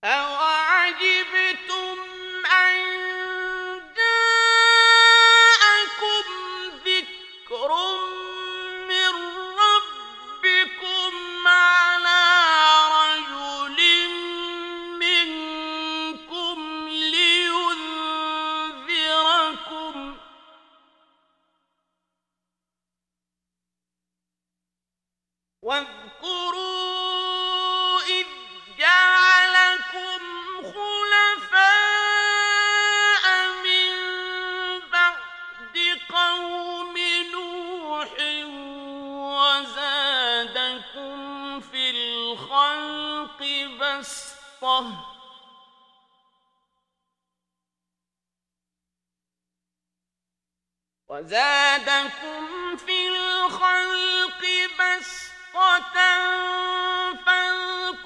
أَوَعَجِبْتُمْ أَن جَاءَكُمْ ذِكْرٌ مِّن رَّبِّكُمْ عَلَىٰ رَجُلٍ مِّنكُمْ لِيُنذِرَكُمْ ۚ واذكروا إذ جعلكم خلفاء من بعد قوم نوح وزادكم في الخلق بسطة فاذكروا